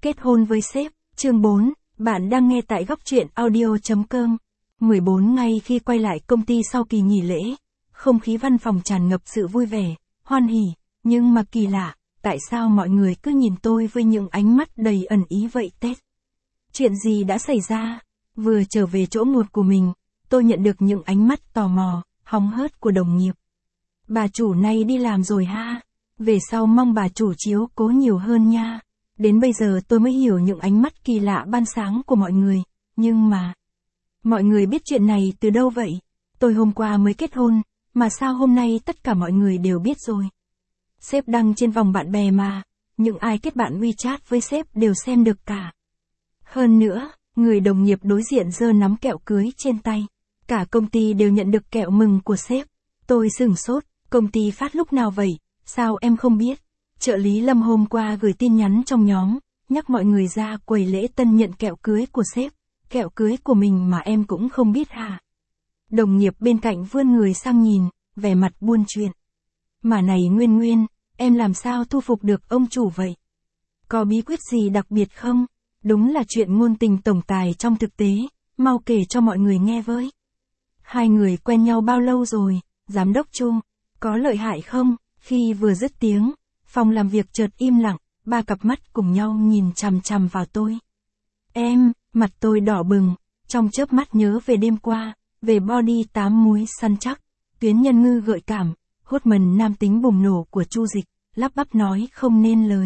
Kết hôn với sếp, chương 4, bạn đang nghe tại góc truyện audio.com. 14 ngày khi quay lại công ty sau kỳ nghỉ lễ, không khí văn phòng tràn ngập sự vui vẻ, hoan hỉ, nhưng mà kỳ lạ, tại sao mọi người cứ nhìn tôi với những ánh mắt đầy ẩn ý vậy Tết? Chuyện gì đã xảy ra? Vừa trở về chỗ ngồi của mình, tôi nhận được những ánh mắt tò mò, hóng hớt của đồng nghiệp. Bà chủ này đi làm rồi ha? Về sau mong bà chủ chiếu cố nhiều hơn nha. Đến bây giờ tôi mới hiểu những ánh mắt kỳ lạ ban sáng của mọi người, nhưng mà... Mọi người biết chuyện này từ đâu vậy? Tôi hôm qua mới kết hôn, mà sao hôm nay tất cả mọi người đều biết rồi? Sếp đăng trên vòng bạn bè mà, những ai kết bạn WeChat với sếp đều xem được cả. Hơn nữa, người đồng nghiệp đối diện giơ nắm kẹo cưới trên tay. Cả công ty đều nhận được kẹo mừng của sếp. Tôi sửng sốt, công ty phát lúc nào vậy? Sao em không biết? Trợ lý Lâm hôm qua gửi tin nhắn trong nhóm, nhắc mọi người ra quầy lễ tân nhận kẹo cưới của sếp. Kẹo cưới của mình mà em cũng không biết hả? Đồng nghiệp bên cạnh vươn người sang nhìn, vẻ mặt buôn chuyện. Mà này Nguyên, em làm sao thu phục được ông chủ vậy? Có bí quyết gì đặc biệt không? Đúng là chuyện ngôn tình tổng tài trong thực tế, mau kể cho mọi người nghe với. Hai người quen nhau bao lâu rồi, giám đốc Trung, có lợi hại không? Khi vừa dứt tiếng, phòng làm việc chợt im lặng, ba cặp mắt cùng nhau nhìn chằm chằm vào tôi. Mặt tôi đỏ bừng, trong chớp mắt nhớ về đêm qua, về body 8 múi săn chắc, tuyến nhân ngư gợi cảm, hốt mần nam tính bùng nổ của Chu Dịch, lắp bắp nói không nên lời.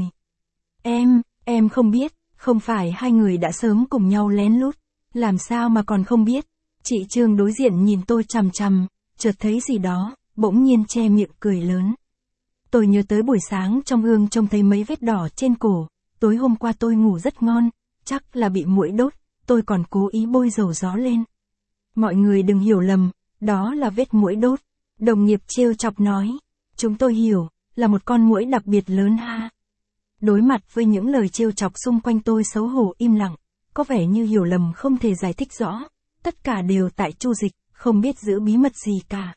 Em không biết, không phải hai người đã sớm cùng nhau lén lút, làm sao mà còn không biết. Chị Trương đối diện nhìn tôi chằm chằm, chợt thấy gì đó, bỗng nhiên che miệng cười lớn. Tôi nhớ tới buổi sáng trong gương trông thấy mấy vết đỏ trên cổ, tối hôm qua tôi ngủ rất ngon, chắc là bị muỗi đốt, tôi còn cố ý bôi dầu gió lên. Mọi người đừng hiểu lầm, đó là vết muỗi đốt. Đồng nghiệp trêu chọc nói, chúng tôi hiểu, là một con muỗi đặc biệt lớn ha. Đối mặt với những lời trêu chọc xung quanh tôi xấu hổ im lặng, có vẻ như hiểu lầm không thể giải thích rõ, tất cả đều tại Chu Dịch, không biết giữ bí mật gì cả.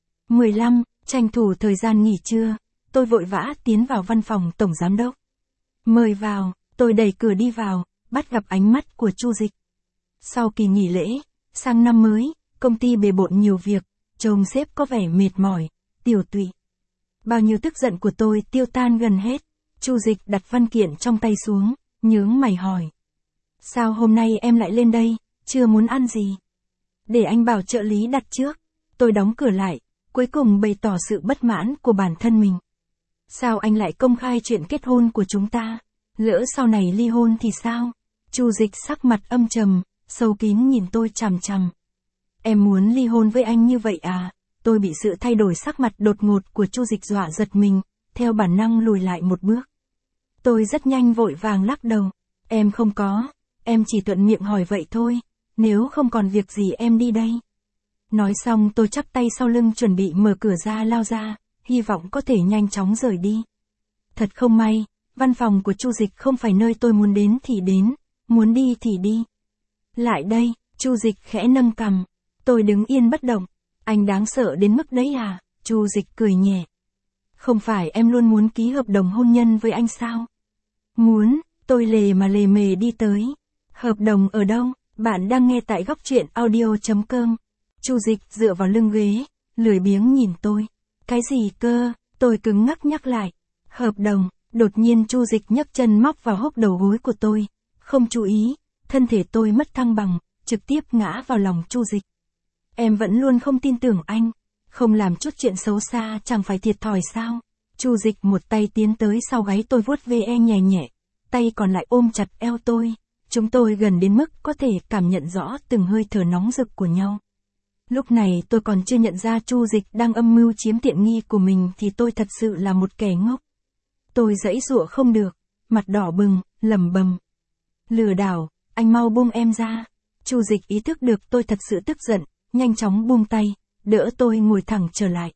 15, tranh thủ thời gian nghỉ trưa, tôi vội vã tiến vào văn phòng tổng giám đốc. Mời vào, tôi đẩy cửa đi vào, bắt gặp ánh mắt của Chu Dịch. Sau kỳ nghỉ lễ, sang năm mới, công ty bề bộn nhiều việc, trông sếp có vẻ mệt mỏi, tiểu tụy. Bao nhiêu tức giận của tôi tiêu tan gần hết. Chu Dịch đặt văn kiện trong tay xuống, nhướng mày hỏi. Sao hôm nay em lại lên đây, chưa muốn ăn gì? Để anh bảo trợ lý đặt trước. Tôi đóng cửa lại, cuối cùng bày tỏ sự bất mãn của bản thân mình. Sao anh lại công khai chuyện kết hôn của chúng ta? Lỡ sau này ly hôn thì sao? Chu Dịch sắc mặt âm trầm, sâu kín nhìn tôi chằm chằm. Em muốn ly hôn với anh như vậy à? Tôi bị sự thay đổi sắc mặt đột ngột của Chu Dịch dọa giật mình, theo bản năng lùi lại một bước. Tôi rất nhanh vội vàng lắc đầu. Em không có, em chỉ thuận miệng hỏi vậy thôi, nếu không còn việc gì em đi đây. Nói xong tôi chắp tay sau lưng chuẩn bị mở cửa ra lao ra, hy vọng có thể nhanh chóng rời đi. Thật không may, văn phòng của Chu Dịch không phải nơi tôi muốn đến thì đến, muốn đi thì đi. Lại đây, Chu Dịch khẽ nâng cằm. Tôi đứng yên bất động. Anh đáng sợ đến mức đấy à? Chu Dịch cười nhẹ. Không phải em luôn muốn ký hợp đồng hôn nhân với anh sao? Muốn, tôi lề mà lề mề đi tới. Hợp đồng ở đâu? Bạn đang nghe tại góc truyện audio.com. Chu Dịch dựa vào lưng ghế, lười biếng nhìn tôi. Cái gì cơ? Tôi cứng ngắc nhắc lại. Hợp đồng, đột nhiên Chu Dịch nhấc chân móc vào hốc đầu gối của tôi. Không chú ý, thân thể tôi mất thăng bằng, trực tiếp ngã vào lòng Chu Dịch. Em vẫn luôn không tin tưởng anh, không làm chút chuyện xấu xa chẳng phải thiệt thòi sao? Chu Dịch một tay tiến tới sau gáy tôi vuốt ve nhẹ nhẹ, tay còn lại ôm chặt eo tôi. Chúng tôi gần đến mức có thể cảm nhận rõ từng hơi thở nóng rực của nhau. Lúc này tôi còn chưa nhận ra Chu Dịch đang âm mưu chiếm tiện nghi của mình thì tôi thật sự là một kẻ ngốc. Tôi giãy giụa không được, mặt đỏ bừng, lẩm bẩm. Lừa đảo, anh mau buông em ra. Chu Dịch ý thức được tôi thật sự tức giận, nhanh chóng buông tay, đỡ tôi ngồi thẳng trở lại.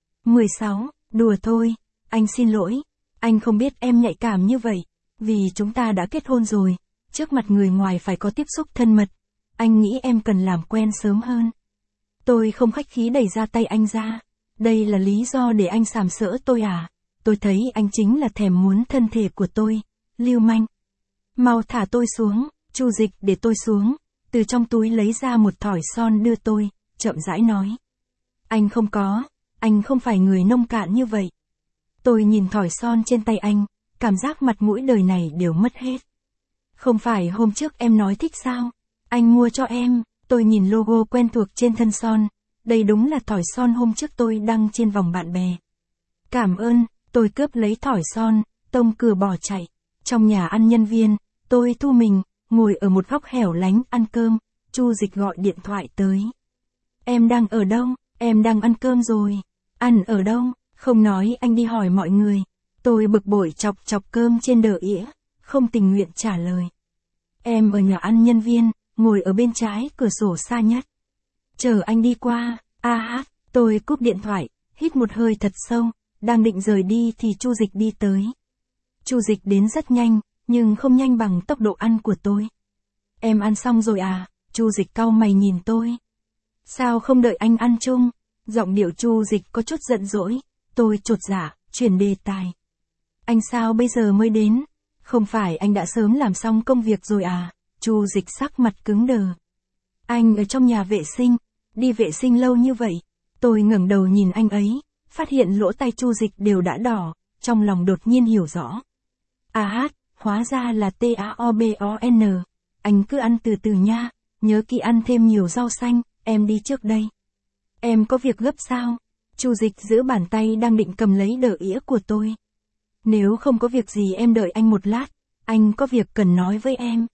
16, đùa thôi, anh xin lỗi, anh không biết em nhạy cảm như vậy, vì chúng ta đã kết hôn rồi, trước mặt người ngoài phải có tiếp xúc thân mật, anh nghĩ em cần làm quen sớm hơn. Tôi không khách khí đẩy ra tay anh ra, đây là lý do để anh sàm sỡ tôi à? Tôi thấy anh chính là thèm muốn thân thể của tôi, lưu manh. Mau thả tôi xuống, Chu Dịch để tôi xuống, từ trong túi lấy ra một thỏi son đưa tôi, chậm rãi nói. Anh không phải người nông cạn như vậy. Tôi nhìn thỏi son trên tay anh, cảm giác mặt mũi đời này đều mất hết. Không phải hôm trước em nói thích sao? Anh mua cho em, tôi nhìn logo quen thuộc trên thân son, đây đúng là thỏi son hôm trước tôi đăng trên vòng bạn bè. Cảm ơn, tôi cướp lấy thỏi son, tông cửa bỏ chạy. Trong nhà ăn nhân viên, tôi thu mình, ngồi ở một góc hẻo lánh ăn cơm, Chu Dịch gọi điện thoại tới. Em đang ở đâu? Em đang ăn cơm rồi. Ăn ở đâu? Không nói anh đi hỏi mọi người. Tôi bực bội chọc chọc cơm trên đờ ĩa, không tình nguyện trả lời. Em ở nhà ăn nhân viên, ngồi ở bên trái cửa sổ xa nhất. Chờ anh đi qua, tôi cúp điện thoại, hít một hơi thật sâu, đang định rời đi thì Chu Dịch đi tới. Chu Dịch đến rất nhanh, nhưng không nhanh bằng tốc độ ăn của tôi. Em ăn xong rồi à? Chu Dịch cau mày nhìn tôi. Sao không đợi anh ăn chung? Giọng điệu Chu Dịch có chút giận dỗi, tôi chột dạ, chuyển đề tài. Anh sao bây giờ mới đến? Không phải anh đã sớm làm xong công việc rồi à? Chu Dịch sắc mặt cứng đờ. Anh ở trong nhà vệ sinh, đi vệ sinh lâu như vậy. Tôi ngẩng đầu nhìn anh ấy, phát hiện lỗ tai Chu Dịch đều đã đỏ, trong lòng đột nhiên hiểu rõ. Hóa ra là TAOBON. Anh cứ ăn từ từ nha, nhớ kỹ ăn thêm nhiều rau xanh, em đi trước đây. Em có việc gấp sao? Chu Dịch giữ bàn tay đang định cầm lấy đờ ĩa của tôi. Nếu không có việc gì em đợi anh một lát, anh có việc cần nói với em.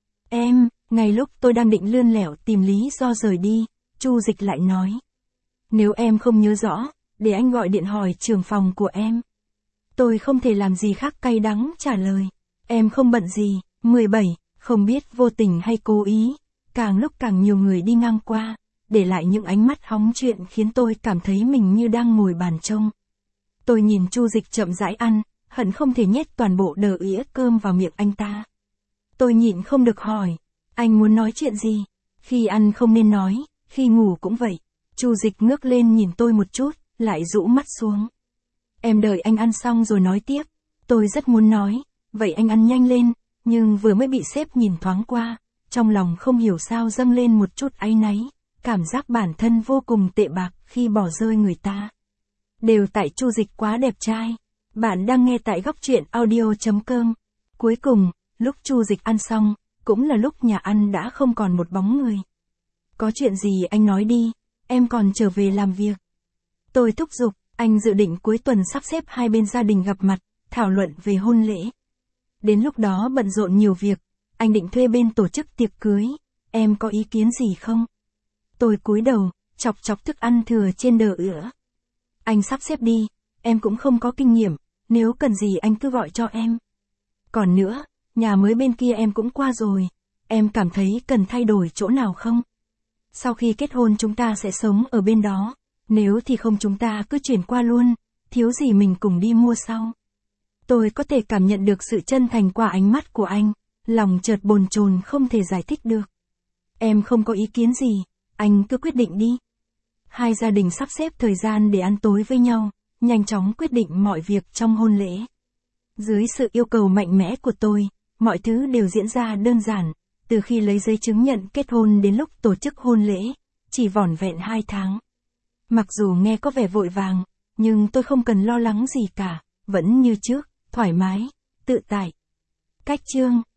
Ngay lúc tôi đang định lươn lẻo tìm lý do rời đi, Chu Dịch lại nói. Nếu em không nhớ rõ, để anh gọi điện hỏi trưởng phòng của em. Tôi không thể làm gì khác cay đắng trả lời. Em không bận gì. 17, không biết vô tình hay cố ý, càng lúc càng nhiều người đi ngang qua, để lại những ánh mắt hóng chuyện khiến tôi cảm thấy mình như đang ngồi bàn trông. Tôi nhìn Chu Dịch chậm rãi ăn, hận không thể nhét toàn bộ đờ ĩa cơm vào miệng anh ta. Tôi nhịn không được hỏi, anh muốn nói chuyện gì? Khi ăn không nên nói, khi ngủ cũng vậy. Chu Dịch ngước lên nhìn tôi một chút, lại rũ mắt xuống. Em đợi anh ăn xong rồi nói tiếp. Tôi rất muốn nói, vậy anh ăn nhanh lên, nhưng vừa mới bị sếp nhìn thoáng qua, trong lòng không hiểu sao dâng lên một chút áy náy, cảm giác bản thân vô cùng tệ bạc khi bỏ rơi người ta. Đều tại Chu Dịch quá đẹp trai. Bạn đang nghe tại góc truyện audio.com. Cuối cùng, lúc Chu Dịch ăn xong, cũng là lúc nhà ăn đã không còn một bóng người. Có chuyện gì anh nói đi, em còn trở về làm việc. Tôi thúc giục, anh dự định cuối tuần sắp xếp hai bên gia đình gặp mặt, thảo luận về hôn lễ. Đến lúc đó bận rộn nhiều việc, anh định thuê bên tổ chức tiệc cưới, em có ý kiến gì không? Tôi cúi đầu, chọc chọc thức ăn thừa trên đờ ĩa. Anh sắp xếp đi, em cũng không có kinh nghiệm, nếu cần gì anh cứ gọi cho em. Còn nữa, nhà mới bên kia em cũng qua rồi, em cảm thấy cần thay đổi chỗ nào không? Sau khi kết hôn chúng ta sẽ sống ở bên đó, nếu thì không chúng ta cứ chuyển qua luôn, thiếu gì mình cùng đi mua sau. Tôi có thể cảm nhận được sự chân thành qua ánh mắt của anh, lòng chợt bồn chồn không thể giải thích được. Em không có ý kiến gì, anh cứ quyết định đi. Hai gia đình sắp xếp thời gian để ăn tối với nhau, nhanh chóng quyết định mọi việc trong hôn lễ. Dưới sự yêu cầu mạnh mẽ của tôi, mọi thứ đều diễn ra đơn giản, từ khi lấy giấy chứng nhận kết hôn đến lúc tổ chức hôn lễ, chỉ vỏn vẹn 2 tháng. Mặc dù nghe có vẻ vội vàng, nhưng tôi không cần lo lắng gì cả, vẫn như trước, thoải mái, tự tại. Cách chương